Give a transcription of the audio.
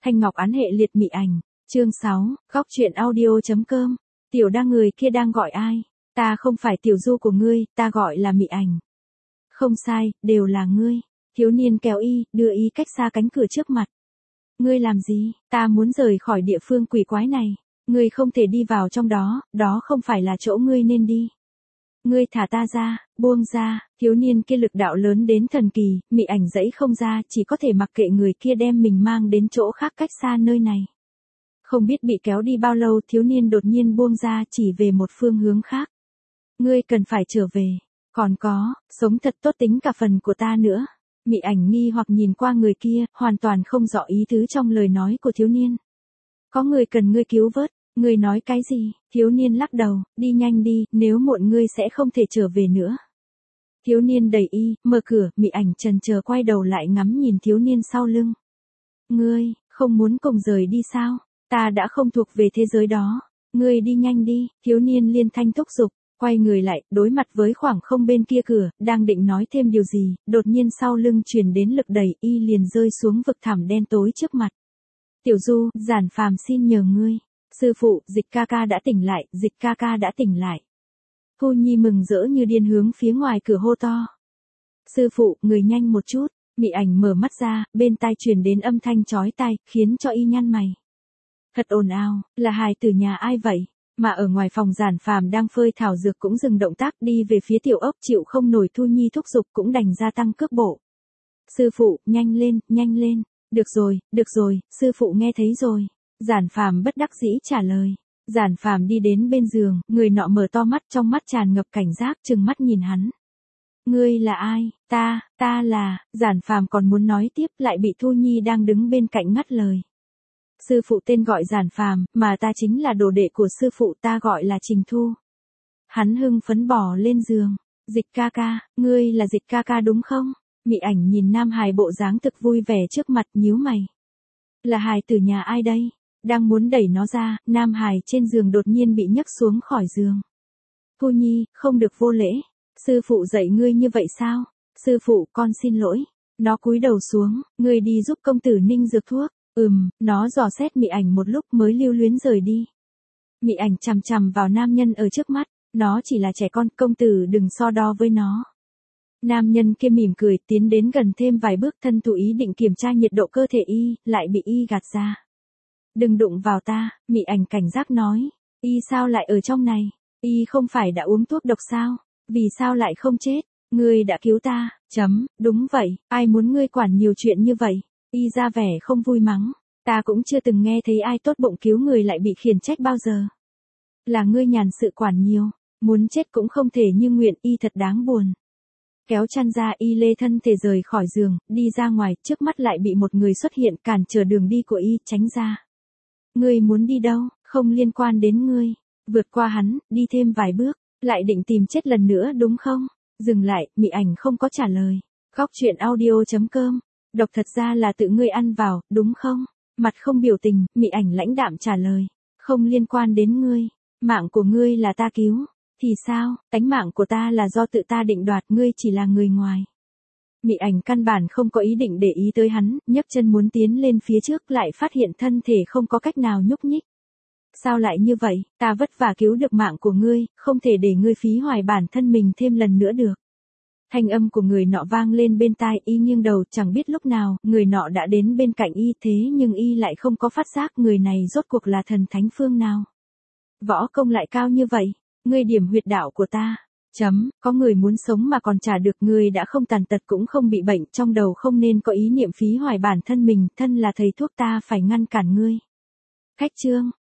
Thanh Ngọc án hệ liệt mị ảnh, chương 6, góc truyện audio.com. Tiểu đa người kia đang gọi ai? Ta không phải tiểu du của ngươi, ta gọi là mị ảnh. Không sai, đều là ngươi. Thiếu niên kéo y, đưa y cách xa cánh cửa trước mặt. Ngươi làm gì? Ta muốn rời khỏi địa phương quỷ quái này. Ngươi không thể đi vào trong đó, đó không phải là chỗ ngươi nên đi. Ngươi thả ta ra, buông ra. Thiếu niên kia lực đạo lớn đến thần kỳ, mị ảnh dãy không ra, chỉ có thể mặc kệ người kia đem mình mang đến chỗ khác cách xa nơi này. Không biết bị kéo đi bao lâu, thiếu niên đột nhiên buông ra, chỉ về một phương hướng khác. Ngươi cần phải trở về. Còn có, sống thật tốt tính cả phần của ta nữa. Mị ảnh nghi hoặc nhìn qua người kia, hoàn toàn không rõ ý tứ trong lời nói của thiếu niên. Có người cần ngươi cứu vớt. Ngươi nói cái gì? Thiếu niên lắc đầu, đi nhanh đi, nếu muộn ngươi sẽ không thể trở về nữa. Thiếu niên đẩy y, mở cửa, mị ảnh chần chờ quay đầu lại ngắm nhìn thiếu niên sau lưng. Ngươi, không muốn cùng rời đi sao? Ta đã không thuộc về thế giới đó. Ngươi đi nhanh đi, thiếu niên liên thanh thúc giục, quay người lại, đối mặt với khoảng không bên kia cửa, đang định nói thêm điều gì, đột nhiên sau lưng truyền đến lực đẩy, y liền rơi xuống vực thẳm đen tối trước mặt. Tiểu Du, Giản Phàm xin nhờ ngươi. Sư phụ, Dịch ca ca đã tỉnh lại, Dịch ca ca đã tỉnh lại. Thu Nhi mừng rỡ như điên hướng phía ngoài cửa hô to. Sư phụ, người nhanh một chút. Mị ảnh mở mắt ra, bên tai truyền đến âm thanh chói tai, khiến cho y nhăn mày. Thật ồn ào, là hài tử nhà ai vậy? Mà ở ngoài phòng Giản Phàm đang phơi thảo dược cũng dừng động tác đi về phía tiểu ốc, chịu không nổi Thu Nhi thúc giục cũng đành gia tăng cước bộ. Sư phụ, nhanh lên, nhanh lên. Được rồi, sư phụ nghe thấy rồi. Giản Phàm bất đắc dĩ trả lời. Giản Phàm đi đến bên giường, người nọ mở to mắt, trong mắt tràn ngập cảnh giác, trừng mắt nhìn hắn. Ngươi là ai? Ta là, Giản Phàm còn muốn nói tiếp lại bị Thu Nhi đang đứng bên cạnh ngắt lời. Sư phụ tên gọi Giản Phàm, mà ta chính là đồ đệ của sư phụ, ta gọi là Trình Thu. Hắn hưng phấn bò lên giường. Dịch ca ca, ngươi là Dịch ca ca đúng không? Mị ảnh nhìn nam hài bộ dáng thực vui vẻ trước mặt, nhíu mày. Là hài tử nhà ai đây? Đang muốn đẩy nó ra, nam hài trên giường đột nhiên bị nhấc xuống khỏi giường. Thu Nhi, không được vô lễ. Sư phụ dạy ngươi như vậy sao? Sư phụ, con xin lỗi. Nó cúi đầu xuống, ngươi đi giúp công tử ninh dược thuốc. Nó dò xét mị ảnh một lúc mới lưu luyến rời đi. Mị ảnh chằm chằm vào nam nhân ở trước mắt, nó chỉ là trẻ con, công tử đừng so đo với nó. Nam nhân kia mỉm cười, tiến đến gần thêm vài bước, thân thủ ý định kiểm tra nhiệt độ cơ thể y, lại bị y gạt ra. Đừng đụng vào ta, mị ảnh cảnh giác nói. Y sao lại ở trong này? Y không phải đã uống thuốc độc sao? Vì sao lại không chết? Ngươi đã cứu ta, đúng vậy, ai muốn ngươi quản nhiều chuyện như vậy? Y ra vẻ không vui mắng. Ta cũng chưa từng nghe thấy ai tốt bụng cứu người lại bị khiển trách bao giờ. Là ngươi nhàn sự quản nhiều, muốn chết cũng không thể như nguyện, y thật đáng buồn. Kéo chăn ra, y lê thân thể rời khỏi giường, đi ra ngoài, trước mắt lại bị một người xuất hiện cản trở đường đi của y, tránh ra. Ngươi muốn đi đâu? Không liên quan đến ngươi. Vượt qua hắn, đi thêm vài bước, lại định tìm chết lần nữa đúng không? Dừng lại, mị ảnh không có trả lời. Góc truyện audio.com. Độc thật ra là tự ngươi ăn vào, đúng không? Mặt không biểu tình, mị ảnh lãnh đạm trả lời. Không liên quan đến ngươi. Mạng của ngươi là ta cứu. Thì sao, tánh mạng của ta là do tự ta định đoạt, ngươi chỉ là người ngoài. Mị ảnh căn bản không có ý định để ý tới hắn, nhấc chân muốn tiến lên phía trước lại phát hiện thân thể không có cách nào nhúc nhích. Sao lại như vậy, ta vất vả cứu được mạng của ngươi, không thể để ngươi phí hoài bản thân mình thêm lần nữa được. Thanh âm của người nọ vang lên bên tai, y nghiêng đầu, chẳng biết lúc nào, người nọ đã đến bên cạnh y, thế nhưng y lại không có phát giác người này rốt cuộc là thần thánh phương nào. Võ công lại cao như vậy, ngươi điểm huyệt đạo của ta. Có người muốn sống mà còn trả được, ngươi đã không tàn tật cũng không bị bệnh, trong đầu không nên có ý niệm phí hoài bản thân mình, thân là thầy thuốc ta phải ngăn cản ngươi. Khách trương,